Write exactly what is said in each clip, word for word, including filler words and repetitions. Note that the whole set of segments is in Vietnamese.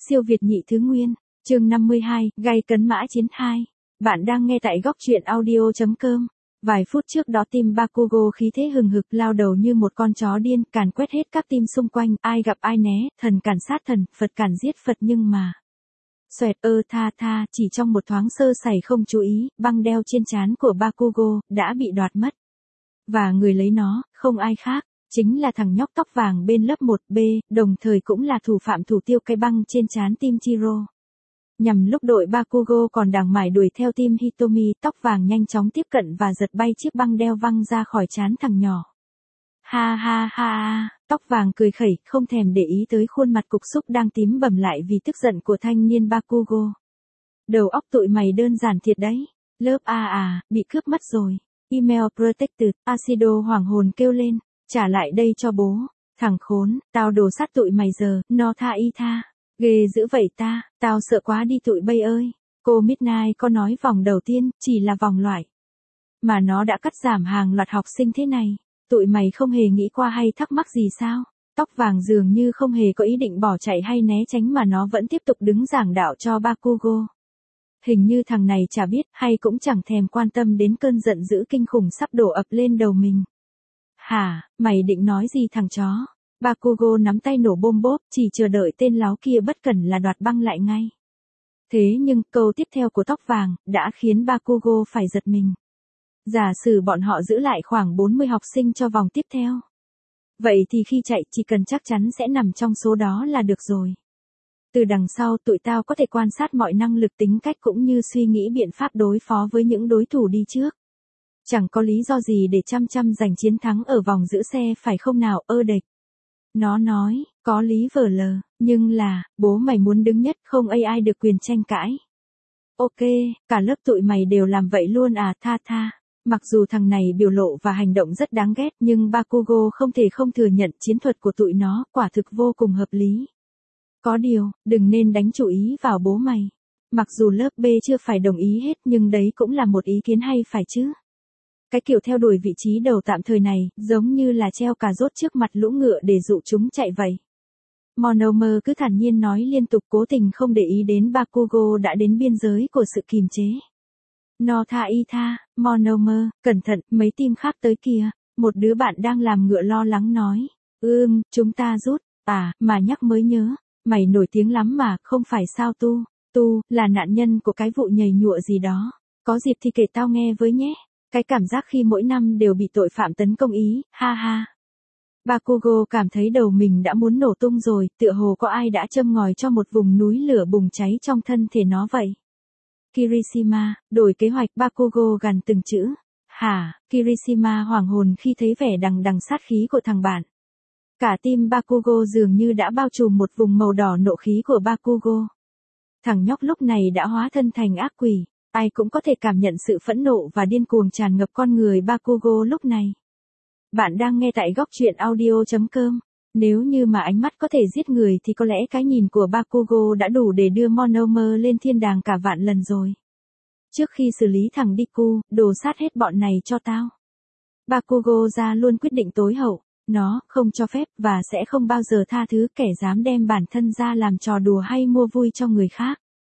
Siêu Việt nhị thứ nguyên, chương năm mươi hai, gay cấn mã chiến hai. Bạn đang nghe tại góc truyện audio chấm com. Vài phút trước đó team Bakugo khí thế hừng hực lao đầu như một con chó điên, càn quét hết các team xung quanh, ai gặp ai né, thần cản sát thần, Phật cản giết Phật nhưng mà... Xoẹt ơ tha tha, chỉ trong một thoáng sơ sẩy không chú ý, băng đeo trên trán của Bakugo đã bị đoạt mất. Và người lấy nó, không ai khác, chính là thằng nhóc tóc vàng bên lớp một B, đồng thời cũng là thủ phạm thủ tiêu cái băng trên trán team Chiro. Nhằm lúc đội Bakugo còn đang mải đuổi theo team Hitomi, tóc vàng nhanh chóng tiếp cận và giật bay chiếc băng đeo văng ra khỏi trán thằng nhỏ. Ha ha ha, tóc vàng cười khẩy, không thèm để ý tới khuôn mặt cục xúc đang tím bầm lại vì tức giận của thanh niên Bakugo. Đầu óc tụi mày đơn giản thiệt đấy, lớp A à, bị cướp mất rồi. Email protected, Acido hoàng hồn kêu lên, trả lại đây cho bố, thằng khốn, tao đổ sát tụi mày giờ, no tha y tha, ghê dữ vậy ta, tao sợ quá đi tụi bay ơi. Cô Midnight có nói vòng đầu tiên, chỉ là vòng loại. Mà nó đã cắt giảm hàng loạt học sinh thế này, tụi mày không hề nghĩ qua hay thắc mắc gì sao? Tóc vàng dường như không hề có ý định bỏ chạy hay né tránh mà nó vẫn tiếp tục đứng giảng đạo cho Bakugo. Hình như thằng này chả biết hay cũng chẳng thèm quan tâm đến cơn giận dữ kinh khủng sắp đổ ập lên đầu mình. Hả, mày định nói gì thằng chó? Bakugo nắm tay nổ bôm bốp, chỉ chờ đợi tên láo kia bất cẩn là đoạt băng lại ngay. Thế nhưng câu tiếp theo của tóc vàng đã khiến Bakugo phải giật mình. Giả sử bọn họ giữ lại khoảng bốn mươi học sinh cho vòng tiếp theo. Vậy thì khi chạy chỉ cần chắc chắn sẽ nằm trong số đó là được rồi. Từ đằng sau tụi tao có thể quan sát mọi năng lực tính cách cũng như suy nghĩ biện pháp đối phó với những đối thủ đi trước. Chẳng có lý do gì để chăm chăm giành chiến thắng ở vòng giữ xe phải không nào ơ địch. Nó nói, có lý vờ lờ, nhưng là, bố mày muốn đứng nhất không ai được quyền tranh cãi. Ok, cả lớp tụi mày đều làm vậy luôn à tha tha. Mặc dù thằng này biểu lộ và hành động rất đáng ghét nhưng Bakugo không thể không thừa nhận chiến thuật của tụi nó quả thực vô cùng hợp lý. Có điều, đừng nên đánh chú ý vào bố mày. Mặc dù lớp B chưa phải đồng ý hết nhưng đấy cũng là một ý kiến hay phải chứ. Cái kiểu theo đuổi vị trí đầu tạm thời này, giống như là treo cà rốt trước mặt lũ ngựa để dụ chúng chạy vậy. Monomer cứ thản nhiên nói liên tục cố tình không để ý đến Bakugo đã đến biên giới của sự kìm chế. No tha y tha, Monomer, cẩn thận, mấy team khác tới kìa, một đứa bạn đang làm ngựa lo lắng nói. Ưm, chúng ta rút, à, mà nhắc mới nhớ, mày nổi tiếng lắm mà, không phải sao Tu, Tu, là nạn nhân của cái vụ nhầy nhụa gì đó, có dịp thì kể tao nghe với nhé. Cái cảm giác khi mỗi năm đều bị tội phạm tấn công ý, ha ha. Bakugo cảm thấy đầu mình đã muốn nổ tung rồi, tựa hồ có ai đã châm ngòi cho một vùng núi lửa bùng cháy trong thân thể nó vậy. Kirishima, đổi kế hoạch Bakugo gằn từng chữ. Hả, Kirishima hoảng hồn khi thấy vẻ đằng đằng sát khí của thằng bạn. Cả team Bakugo dường như đã bao trùm một vùng màu đỏ nộ khí của Bakugo. Thằng nhóc lúc này đã hóa thân thành ác quỷ. Ai cũng có thể cảm nhận sự phẫn nộ và điên cuồng tràn ngập con người Bakugo lúc này. Bạn đang nghe tại góc truyện audio chấm com. Nếu như mà ánh mắt có thể giết người thì có lẽ cái nhìn của Bakugo đã đủ để đưa Monomer lên thiên đàng cả vạn lần rồi. Trước khi xử lý thằng Deku, đồ sát hết bọn này cho tao. Bakugo ra luôn quyết định tối hậu. Nó không cho phép và sẽ không bao giờ tha thứ kẻ dám đem bản thân ra làm trò đùa hay mua vui cho người khác.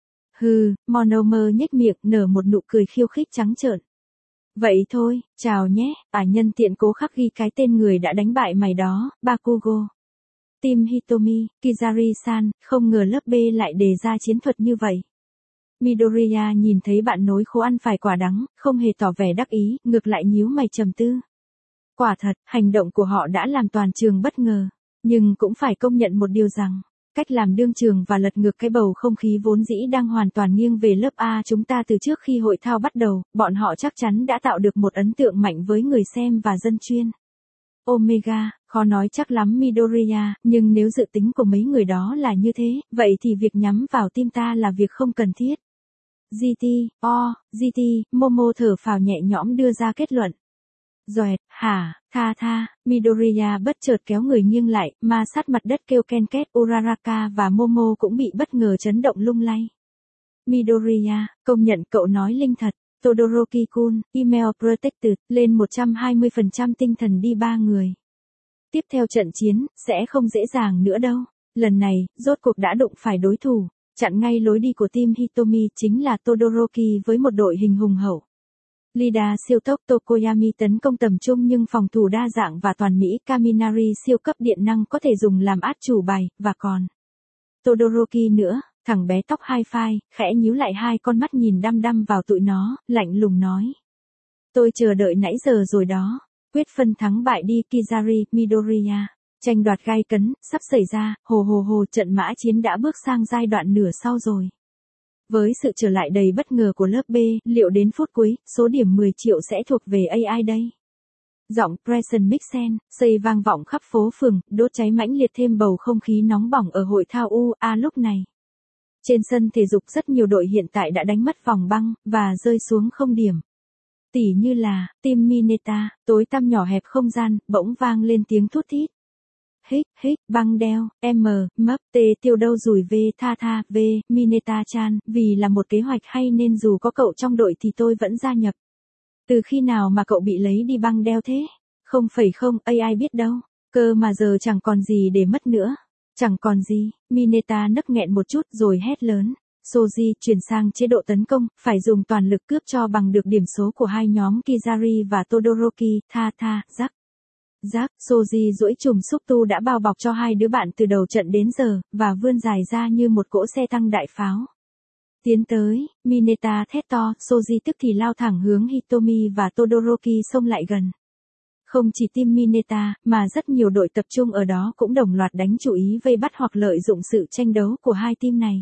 Hừ, Monomer nhếch miệng nở một nụ cười khiêu khích trắng trợn. Vậy thôi, chào nhé, à nhân tiện cố khắc ghi cái tên người đã đánh bại mày đó, Bakugo. Team Hitomi, Kizari-san, không ngờ lớp B lại đề ra chiến thuật như vậy. Midoriya nhìn thấy bạn nối khố ăn phải quả đắng, không hề tỏ vẻ đắc ý, ngược lại nhíu mày trầm tư. Quả thật, hành động của họ đã làm toàn trường bất ngờ, nhưng cũng phải công nhận một điều rằng, cách làm đương trường và lật ngược cái bầu không khí vốn dĩ đang hoàn toàn nghiêng về lớp A chúng ta từ trước khi hội thao bắt đầu, bọn họ chắc chắn đã tạo được một ấn tượng mạnh với người xem và dân chuyên. Omega, khó nói chắc lắm Midoriya, nhưng nếu dự tính của mấy người đó là như thế, vậy thì việc nhắm vào team ta là việc không cần thiết. giê tê, O, giê tê, Momo thở phào nhẹ nhõm đưa ra kết luận. Doẹt, hả, tha tha, Midoriya bất chợt kéo người nghiêng lại, ma sát mặt đất kêu ken két, Uraraka và Momo cũng bị bất ngờ chấn động lung lay. Midoriya, công nhận cậu nói linh thật, Todoroki-kun, email protected, lên một trăm hai mươi phần trăm tinh thần đi ba người. Tiếp theo trận chiến, sẽ không dễ dàng nữa đâu. Lần này, rốt cuộc đã đụng phải đối thủ, chặn ngay lối đi của team Hitomi chính là Todoroki với một đội hình hùng hậu. Lida siêu tốc Tokoyami tấn công tầm trung nhưng phòng thủ đa dạng và toàn mỹ. Kaminari siêu cấp điện năng có thể dùng làm át chủ bài, và còn Todoroki nữa, thằng bé tóc hai phai, khẽ nhíu lại hai con mắt nhìn đăm đăm vào tụi nó, lạnh lùng nói. Tôi chờ đợi nãy giờ rồi đó, quyết phân thắng bại đi. Kizari, Midoriya. Tranh đoạt gay cấn, sắp xảy ra, hồ hồ hồ trận mã chiến đã bước sang giai đoạn nửa sau rồi. Với sự trở lại đầy bất ngờ của lớp B, liệu đến phút cuối, số điểm mười triệu sẽ thuộc về a i đây? Giọng Preston Mixen, xây vang vọng khắp phố phường, đốt cháy mãnh liệt thêm bầu không khí nóng bỏng ở hội thao u a lúc này. Trên sân thể dục rất nhiều đội hiện tại đã đánh mất vòng băng, và rơi xuống không điểm. Tỉ như là, team Mineta, tối tăm nhỏ hẹp không gian, bỗng vang lên tiếng thút thít. Hích, hích, băng đeo, M, mấp, T tiêu đâu rủi V tha tha, V, Mineta-chan, vì là một kế hoạch hay nên dù có cậu trong đội thì tôi vẫn gia nhập. Từ khi nào mà cậu bị lấy đi băng đeo thế? Không phải không, a i biết đâu, cơ mà giờ chẳng còn gì để mất nữa. Chẳng còn gì, Mineta nấc nghẹn một chút rồi hét lớn. Soji chuyển sang chế độ tấn công, phải dùng toàn lực cướp cho bằng được điểm số của hai nhóm Kizari và Todoroki, tha tha, rắc. Rắc, Soji duỗi chùm xúc tu đã bao bọc cho hai đứa bạn từ đầu trận đến giờ, và vươn dài ra như một cỗ xe tăng đại pháo. Tiến tới, Mineta thét to, Soji tức thì lao thẳng hướng Hitomi và Todoroki xông lại gần. Không chỉ team Mineta, mà rất nhiều đội tập trung ở đó cũng đồng loạt đánh chú ý vây bắt hoặc lợi dụng sự tranh đấu của hai team này.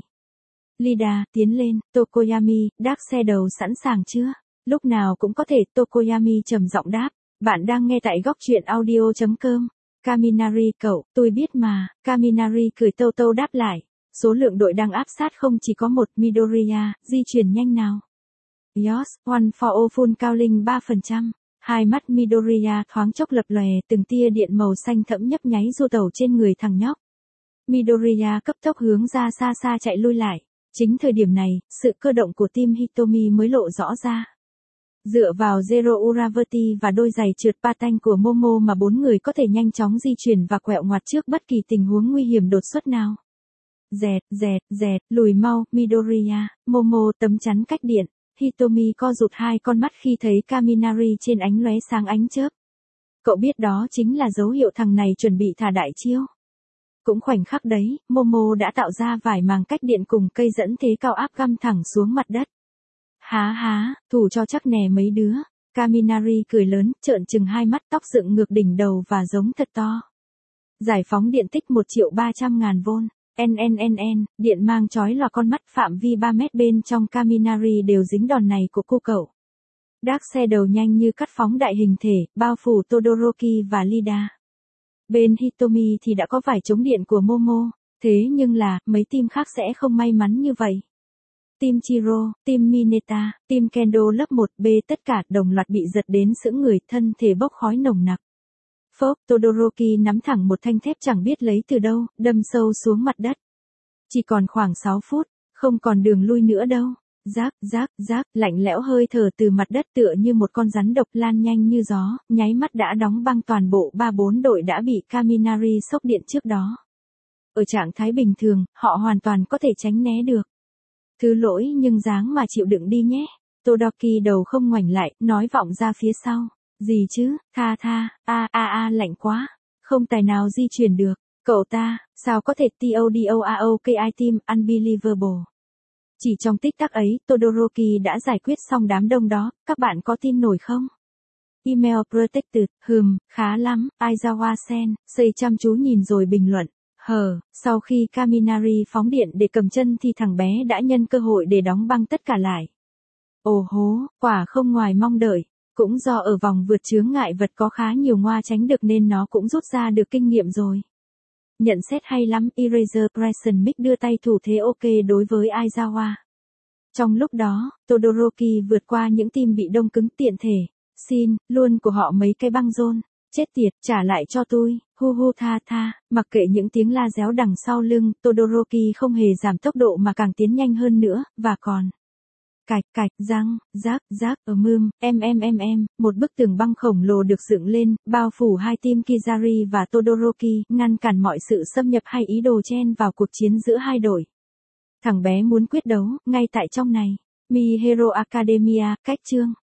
Lida, tiến lên, Tokoyami, Dark Shadow sẵn sàng chưa? Lúc nào cũng có thể, Tokoyami trầm giọng đáp. Bạn đang nghe tại góc truyện audio chấm com. Kaminari cậu, tôi biết mà. Kaminari cười tâu tâu đáp lại. Số lượng đội đang áp sát không chỉ có một. Midoriya, di chuyển nhanh nào. Yos, one for all full cao linh ba phần trăm. Hai mắt Midoriya thoáng chốc lập lòe, từng tia điện màu xanh thẫm nhấp nháy du tẩu trên người thằng nhóc. Midoriya cấp tốc hướng ra xa xa chạy lui lại. Chính thời điểm này, sự cơ động của team Hitomi mới lộ rõ ra. Dựa vào Zero Uravati và đôi giày trượt patin của Momo mà bốn người có thể nhanh chóng di chuyển và quẹo ngoặt trước bất kỳ tình huống nguy hiểm đột xuất nào. Dẹt, dẹt, dẹt, lùi mau, Midoriya, Momo tấm chắn cách điện. Hitomi co rụt hai con mắt khi thấy Kaminari trên ánh lóe sáng ánh chớp. Cậu biết đó chính là dấu hiệu thằng này chuẩn bị thả đại chiêu. Cũng khoảnh khắc đấy, Momo đã tạo ra vài màng cách điện cùng cây dẫn thế cao áp găm thẳng xuống mặt đất. Há há, thủ cho chắc nè mấy đứa. Kaminari cười lớn, trợn trừng hai mắt, tóc dựng ngược đỉnh đầu và giống thật to. Giải phóng điện tích một triệu ba trăm ngàn vôn. Nnn, điện mang chói lòa con mắt, phạm vi ba mét bên trong Kaminari đều dính đòn này của cô cậu. Dark Shadow nhanh như cắt phóng đại hình thể, bao phủ Todoroki và Lida. Bên Hitomi thì đã có vải chống điện của Momo, thế nhưng là, mấy team khác sẽ không may mắn như vậy. Team Chiro, team Mineta, team Kendo lớp một B tất cả đồng loạt bị giật đến sững người, thân thể bốc khói nồng nặc. Phốc, Todoroki nắm thẳng một thanh thép chẳng biết lấy từ đâu, đâm sâu xuống mặt đất. Chỉ còn khoảng sáu phút, không còn đường lui nữa đâu. Rác, rác, rác, lạnh lẽo hơi thở từ mặt đất tựa như một con rắn độc lan nhanh như gió, nháy mắt đã đóng băng toàn bộ ba bốn đội đã bị Kaminari sốc điện trước đó. Ở trạng thái bình thường, họ hoàn toàn có thể tránh né được. Thứ lỗi nhưng dáng mà chịu đựng đi nhé. Todoroki đầu không ngoảnh lại, nói vọng ra phía sau. Gì chứ, tha tha, a a a lạnh quá. Không tài nào di chuyển được. Cậu ta, sao có thể Todoaoki team, unbelievable. Chỉ trong tích tắc ấy, Todoroki đã giải quyết xong đám đông đó, các bạn có tin nổi không? Email protected, hừm, khá lắm, Aizawa-sen, xây chăm chú nhìn rồi bình luận. Hờ, sau khi Kaminari phóng điện để cầm chân thì thằng bé đã nhân cơ hội để đóng băng tất cả lại. Ồ hố, quả không ngoài mong đợi. Cũng do ở vòng vượt chướng ngại vật có khá nhiều ngoa tránh được nên nó cũng rút ra được kinh nghiệm rồi. Nhận xét hay lắm, Eraser Preston Mick đưa tay thủ thế ok đối với Aizawa. Trong lúc đó, Todoroki vượt qua những team bị đông cứng tiện thể. Xin, luôn của họ mấy cái băng rôn. Chết tiệt, trả lại cho tôi, hu hu tha tha, mặc kệ những tiếng la réo đằng sau lưng, Todoroki không hề giảm tốc độ mà càng tiến nhanh hơn nữa, và còn. cạch cạch, răng, rác, rác, ở mương, em em em em, một bức tường băng khổng lồ được dựng lên, bao phủ hai team Kizari và Todoroki, ngăn cản mọi sự xâm nhập hay ý đồ chen vào cuộc chiến giữa hai đội. Thằng bé muốn quyết đấu, ngay tại trong này. My Hero Academia, cách chương.